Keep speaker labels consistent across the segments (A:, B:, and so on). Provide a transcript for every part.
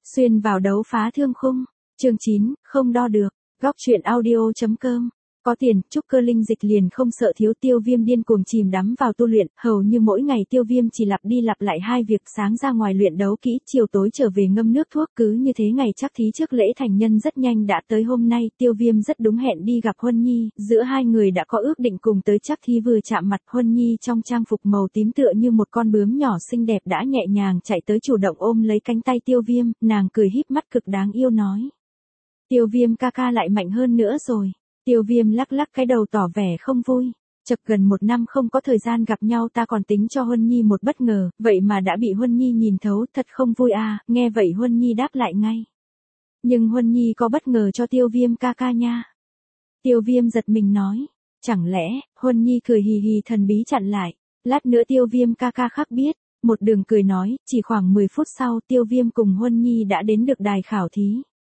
A: Xuyên vào đấu phá thương khung. Chương 9, không đo được. Góc truyện audio.com. Có tiền, trúc cơ linh dịch liền không sợ thiếu. Tiêu Viêm điên cuồng chìm đắm vào tu luyện, hầu như mỗi ngày Tiêu Viêm chỉ lặp đi lặp lại hai việc: sáng ra ngoài luyện đấu kỹ, chiều tối trở về ngâm nước thuốc. Cứ như thế ngày chắc thí trước lễ thành nhân rất nhanh đã tới. Hôm nay, Tiêu Viêm rất đúng hẹn đi gặp Huân Nhi, giữa hai người đã có ước định cùng tới. Chắc thí vừa chạm mặt, Huân Nhi trong trang phục màu tím tựa như một con bướm nhỏ xinh đẹp đã nhẹ nhàng chạy tới chủ động ôm lấy cánh tay Tiêu Viêm, nàng cười híp mắt cực đáng yêu nói: Tiêu Viêm ca ca lại mạnh hơn nữa rồi. Tiêu Viêm lắc lắc cái đầu tỏ vẻ không vui. Chật, gần một năm không có thời gian gặp nhau, ta còn tính cho Huân Nhi một bất ngờ, vậy mà đã bị Huân Nhi nhìn thấu, thật không vui à. Nghe vậy Huân Nhi đáp lại ngay: nhưng Huân Nhi có bất ngờ cho Tiêu Viêm ca ca nha. Tiêu Viêm giật mình nói: chẳng lẽ? Huân Nhi cười hì hì thần bí chặn lại: lát nữa Tiêu Viêm ca ca khắc biết. Một đường cười nói, chỉ khoảng 10 phút sau Tiêu Viêm cùng Huân Nhi đã đến được đài khảo thí.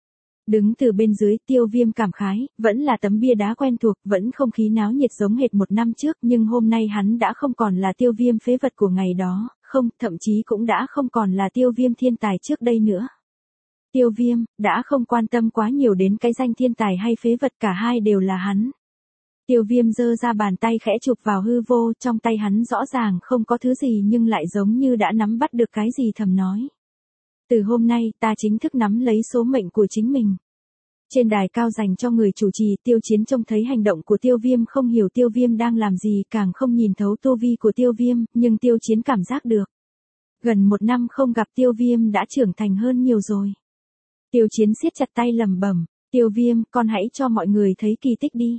A: Đứng từ bên dưới, Tiêu Viêm cảm khái, vẫn là tấm bia đá quen thuộc, vẫn không khí náo nhiệt giống hệt một năm trước, nhưng hôm nay hắn đã không còn là Tiêu Viêm phế vật của ngày đó, không, thậm chí cũng đã không còn là Tiêu Viêm thiên tài trước đây nữa. Tiêu Viêm đã không quan tâm quá nhiều đến cái danh thiên tài hay phế vật, cả hai đều là hắn. Tiêu Viêm giơ ra bàn tay khẽ chụp vào hư vô, trong tay hắn rõ ràng không có thứ gì nhưng lại giống như đã nắm bắt được cái gì, thầm nói: từ hôm nay, ta chính thức nắm lấy số mệnh của chính mình. Trên đài cao dành cho người chủ trì, Tiêu Chiến trông thấy hành động của Tiêu Viêm, không hiểu Tiêu Viêm đang làm gì, càng không nhìn thấu tu vi của Tiêu Viêm, nhưng Tiêu Chiến cảm giác được. Gần một năm không gặp, Tiêu Viêm đã trưởng thành hơn nhiều rồi. Tiêu Chiến siết chặt tay lẩm bẩm: Tiêu Viêm, con hãy cho mọi người thấy kỳ tích đi.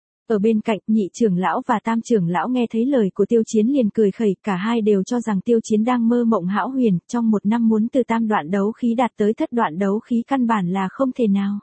A: Ở bên cạnh, nhị trưởng lão và tam trưởng lão nghe thấy lời của Tiêu Chiến liền cười khẩy, cả hai đều cho rằng Tiêu Chiến đang mơ mộng hão huyền, trong một năm muốn từ tam đoạn đấu khí đạt tới thất đoạn đấu khí căn bản là không thể nào.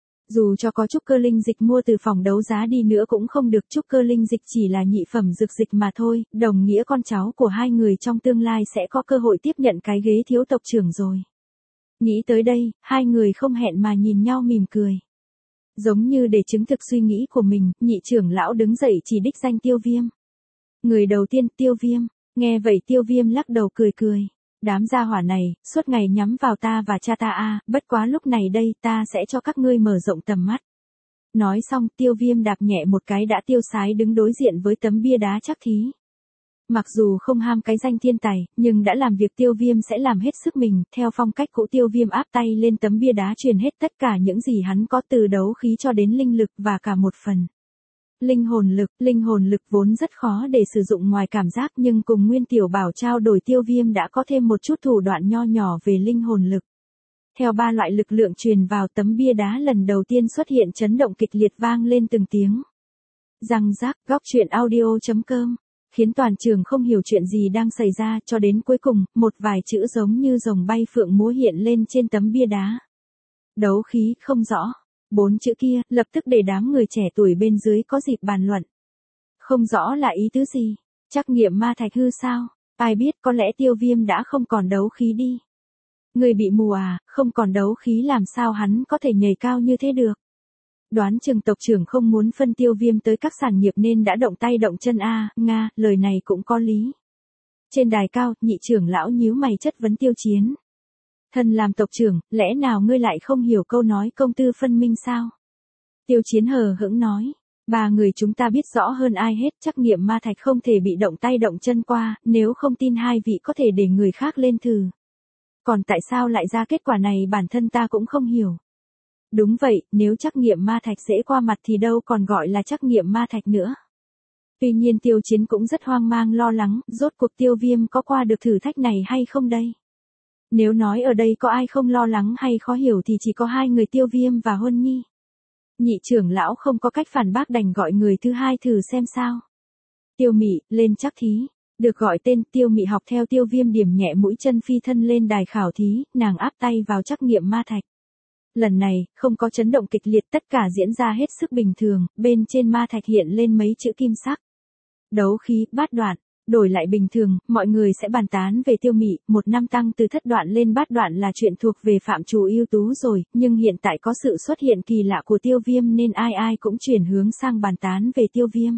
A: Dù cho có trúc cơ linh dịch mua từ phòng đấu giá đi nữa cũng không được, trúc cơ linh dịch chỉ là nhị phẩm dược dịch mà thôi, đồng nghĩa con cháu của hai người trong tương lai sẽ có cơ hội tiếp nhận cái ghế thiếu tộc trưởng rồi. Nghĩ tới đây, hai người không hẹn mà nhìn nhau mỉm cười. Giống như để chứng thực suy nghĩ của mình, nhị trưởng lão đứng dậy chỉ đích danh Tiêu Viêm. Người đầu tiên, Tiêu Viêm. Nghe vậy Tiêu Viêm lắc đầu cười cười: đám gia hỏa này, suốt ngày nhắm vào ta và cha ta a, bất quá lúc này đây ta sẽ cho các ngươi mở rộng tầm mắt. Nói xong, Tiêu Viêm đạp nhẹ một cái đã tiêu sái đứng đối diện với tấm bia đá chắc thí. Mặc dù không ham cái danh thiên tài, nhưng đã làm việc Tiêu Viêm sẽ làm hết sức mình, theo phong cách cũ Tiêu Viêm áp tay lên tấm bia đá truyền hết tất cả những gì hắn có, từ đấu khí cho đến linh lực và cả một phần linh hồn lực vốn rất khó để sử dụng ngoài cảm giác, nhưng cùng Nguyên Tiểu Bảo trao đổi Tiêu Viêm đã có thêm một chút thủ đoạn nho nhỏ về linh hồn lực. Theo ba loại lực lượng truyền vào tấm bia đá, lần đầu tiên xuất hiện chấn động kịch liệt, vang lên từng tiếng răng rác. Góc truyện audio.com. Khiến toàn trường không hiểu chuyện gì đang xảy ra, cho đến cuối cùng, một vài chữ giống như rồng bay phượng múa hiện lên trên tấm bia đá. Đấu khí không rõ. 4 chữ kia, lập tức để đám người trẻ tuổi bên dưới có dịp bàn luận. Không rõ là ý tứ gì? Trắc nghiệm ma thạch hư sao? Ai biết, có lẽ Tiêu Viêm đã không còn đấu khí đi. Người bị mù à, không còn đấu khí làm sao hắn có thể nhảy cao như thế được? Đoán chừng tộc trưởng không muốn phân Tiêu Viêm tới các sản nghiệp nên đã động tay động chân a, nga, lời này cũng có lý. Trên đài cao, nhị trưởng lão nhíu mày chất vấn Tiêu Chiến. Thân làm tộc trưởng, lẽ nào ngươi lại không hiểu câu nói công tư phân minh sao? Tiêu Chiến hờ hững nói: ba người chúng ta biết rõ hơn ai hết, trắc nghiệm ma thạch không thể bị động tay động chân qua, nếu không tin hai vị có thể để người khác lên thử. Còn tại sao lại ra kết quả này bản thân ta cũng không hiểu. Đúng vậy, nếu trắc nghiệm ma thạch dễ qua mặt thì đâu còn gọi là trắc nghiệm ma thạch nữa. Tuy nhiên Tiêu Chiến cũng rất hoang mang lo lắng, rốt cuộc Tiêu Viêm có qua được thử thách này hay không đây? Nếu nói ở đây có ai không lo lắng hay khó hiểu thì chỉ có hai người Tiêu Viêm và Huân Nhi. Nhị trưởng lão không có cách phản bác đành gọi người thứ hai thử xem sao. Tiêu Mị, lên chắc thí. Được gọi tên, Tiêu Mị học theo Tiêu Viêm điểm nhẹ mũi chân phi thân lên đài khảo thí, nàng áp tay vào trắc nghiệm ma thạch. Lần này, không có chấn động kịch liệt, tất cả diễn ra hết sức bình thường, bên trên ma thạch hiện lên mấy chữ kim sắc. Đấu khí, bát đoạn. Đổi lại bình thường, mọi người sẽ bàn tán về Tiêu Mị, một năm tăng từ thất đoạn lên bát đoạn là chuyện thuộc về phạm trù ưu tú rồi, nhưng hiện tại có sự xuất hiện kỳ lạ của Tiêu Viêm nên ai ai cũng chuyển hướng sang bàn tán về Tiêu Viêm.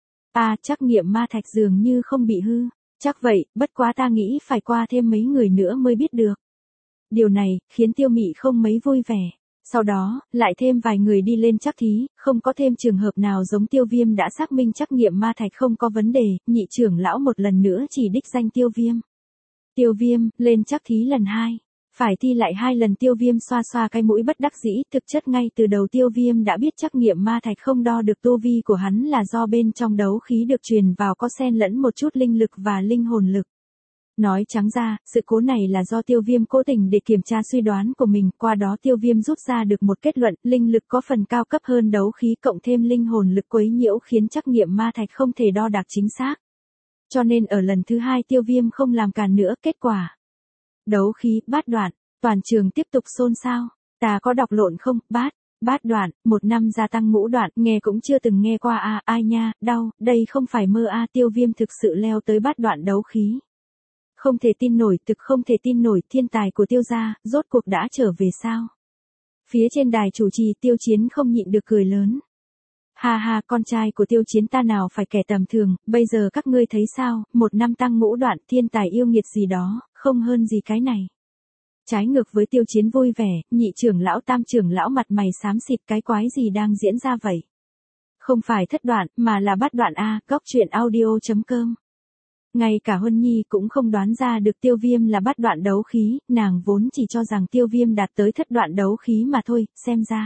A: Trắc nghiệm ma thạch dường như không bị hư. Chắc vậy, bất quá ta nghĩ phải qua thêm mấy người nữa mới biết được. Điều này, khiến Tiêu Mị không mấy vui vẻ. Sau đó, lại thêm vài người đi lên trắc thí, không có thêm trường hợp nào giống Tiêu Viêm đã xác minh trắc nghiệm ma thạch không có vấn đề, nhị trưởng lão một lần nữa chỉ đích danh Tiêu Viêm. Tiêu Viêm, lên trắc thí lần 2. Phải thi lại 2 lần. Tiêu Viêm xoa xoa cái mũi bất đắc dĩ, thực chất ngay từ đầu Tiêu Viêm đã biết trắc nghiệm ma thạch không đo được tu vi của hắn là do bên trong đấu khí được truyền vào có xen lẫn một chút linh lực và linh hồn lực. Nói trắng ra, sự cố này là do Tiêu Viêm cố tình để kiểm tra suy đoán của mình, qua đó Tiêu Viêm rút ra được một kết luận, linh lực có phần cao cấp hơn đấu khí cộng thêm linh hồn lực quấy nhiễu khiến trắc nghiệm ma thạch không thể đo đạc chính xác. Cho nên ở lần thứ 2 Tiêu Viêm không làm càn nữa, kết quả đấu khí, bát đoạn, toàn trường tiếp tục xôn xao. Ta có đọc lộn không? Bát đoạn, 1 năm gia tăng ngũ đoạn, nghe cũng chưa từng nghe qua à, ai nha, đau, đây không phải mơ à, Tiêu Viêm thực sự leo tới bát đoạn đấu khí. Không thể tin nổi, thực không thể tin nổi, thiên tài của Tiêu gia, rốt cuộc đã trở về sao? Phía trên đài chủ trì Tiêu Chiến không nhịn được cười lớn. Ha ha, con trai của Tiêu Chiến ta nào phải kẻ tầm thường, bây giờ các ngươi thấy sao, 1 năm tăng ngũ đoạn, thiên tài yêu nghiệt gì đó, không hơn gì cái này. Trái ngược với Tiêu Chiến vui vẻ, nhị trưởng lão tam trưởng lão mặt mày xám xịt, cái quái gì đang diễn ra vậy? Không phải thất đoạn, mà là bát đoạn a. Góc truyện audio.com. Ngay cả Huân Nhi cũng không đoán ra được Tiêu Viêm là bát đoạn đấu khí, nàng vốn chỉ cho rằng Tiêu Viêm đạt tới thất đoạn đấu khí mà thôi, xem ra.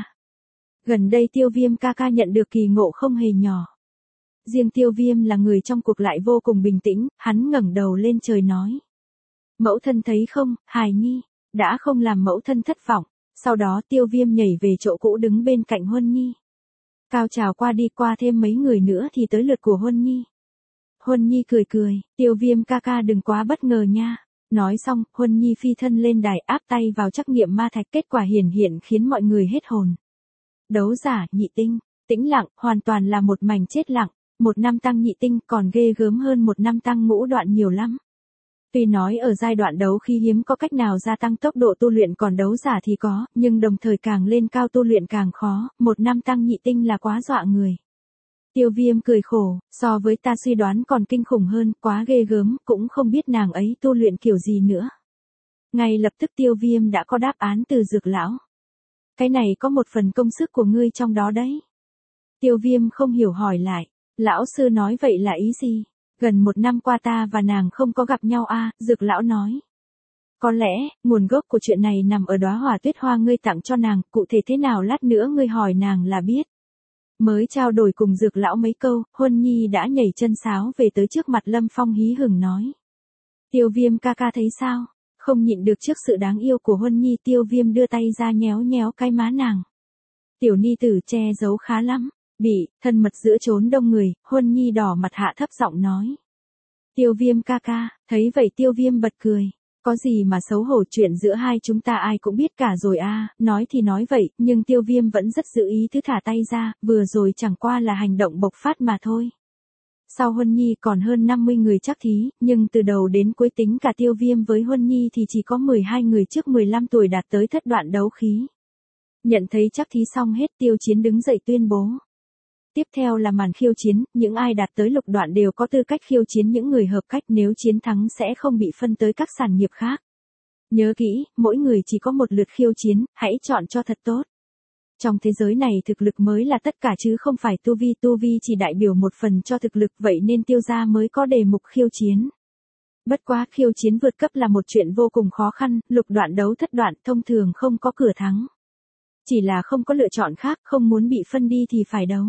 A: Gần đây Tiêu Viêm ca ca nhận được kỳ ngộ không hề nhỏ. Riêng Tiêu Viêm là người trong cuộc lại vô cùng bình tĩnh, hắn ngẩng đầu lên trời nói. Mẫu thân thấy không, hài nhi, đã không làm mẫu thân thất vọng. Sau đó Tiêu Viêm nhảy về chỗ cũ đứng bên cạnh Huân Nhi. Cao trào qua đi, qua thêm mấy người nữa thì tới lượt của Huân Nhi. Huân Nhi cười cười, Tiêu Viêm ca ca đừng quá bất ngờ nha. Nói xong, Huân Nhi phi thân lên đài áp tay vào trắc nghiệm ma thạch, kết quả hiển hiện khiến mọi người hết hồn. Đấu giả, nhị tinh, tĩnh lặng, hoàn toàn là một mảnh chết lặng, 1 năm tăng nhị tinh còn ghê gớm hơn 1 năm tăng ngũ đoạn nhiều lắm. Tuy nói ở giai đoạn đấu khí hiếm có cách nào gia tăng tốc độ tu luyện, còn đấu giả thì có, nhưng đồng thời càng lên cao tu luyện càng khó, 1 năm tăng nhị tinh là quá dọa người. Tiêu Viêm cười khổ, so với ta suy đoán còn kinh khủng hơn, quá ghê gớm, cũng không biết nàng ấy tu luyện kiểu gì nữa. Ngay lập tức Tiêu Viêm đã có đáp án từ Dược lão. Cái này có một phần công sức của ngươi trong đó đấy. Tiêu Viêm không hiểu hỏi lại, lão sư nói vậy là ý gì? Gần 1 năm qua ta và nàng không có gặp nhau a. Dược lão nói. Có lẽ, nguồn gốc của chuyện này nằm ở đóa hỏa tuyết hoa ngươi tặng cho nàng, cụ thể thế nào lát nữa ngươi hỏi nàng là biết. Mới trao đổi cùng Dược lão mấy câu, Huân Nhi đã nhảy chân sáo về tới trước mặt Lâm Phong hí hửng nói. Tiêu Viêm ca ca thấy sao? Không nhịn được trước sự đáng yêu của Huân Nhi, Tiêu Viêm đưa tay ra nhéo nhéo cái má nàng. Tiểu ni tử che giấu khá lắm. Bị, thân mật giữa chốn đông người, Huân Nhi đỏ mặt hạ thấp giọng nói. Tiêu Viêm ca ca, thấy vậy Tiêu Viêm bật cười. Có gì mà xấu hổ, chuyện giữa hai chúng ta ai cũng biết cả rồi a. Nói thì nói vậy, nhưng Tiêu Viêm vẫn rất giữ ý thứ thả tay ra, vừa rồi chẳng qua là hành động bộc phát mà thôi. Sau Huân Nhi còn hơn 50 người trắc thí, nhưng từ đầu đến cuối tính cả Tiêu Viêm với Huân Nhi thì chỉ có 12 người trước 15 tuổi đạt tới thất đoạn đấu khí. Nhận thấy trắc thí xong hết, Tiêu Chiến đứng dậy tuyên bố. Tiếp theo là màn khiêu chiến, những ai đạt tới lục đoạn đều có tư cách khiêu chiến những người hợp cách, nếu chiến thắng sẽ không bị phân tới các sản nghiệp khác. Nhớ kỹ, mỗi người chỉ có một lượt khiêu chiến, hãy chọn cho thật tốt. Trong thế giới này thực lực mới là tất cả chứ không phải tu vi chỉ đại biểu một phần cho thực lực, vậy nên Tiêu gia mới có đề mục khiêu chiến. Bất quá khiêu chiến vượt cấp là một chuyện vô cùng khó khăn, lục đoạn đấu thất đoạn thông thường không có cửa thắng. Chỉ là không có lựa chọn khác, không muốn bị phân đi thì phải đấu.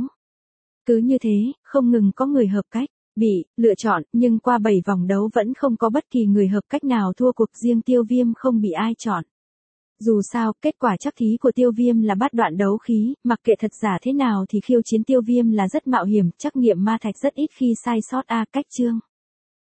A: Cứ như thế, không ngừng có người hợp cách bị lựa chọn, nhưng qua 7 vòng đấu vẫn không có bất kỳ người hợp cách nào thua cuộc, riêng Tiêu Viêm không bị ai chọn. Dù sao, kết quả trắc thí của Tiêu Viêm là bát đoạn đấu khí, mặc kệ thật giả thế nào thì khiêu chiến Tiêu Viêm là rất mạo hiểm, trắc nghiệm ma thạch rất ít khi sai sót a. Cách chương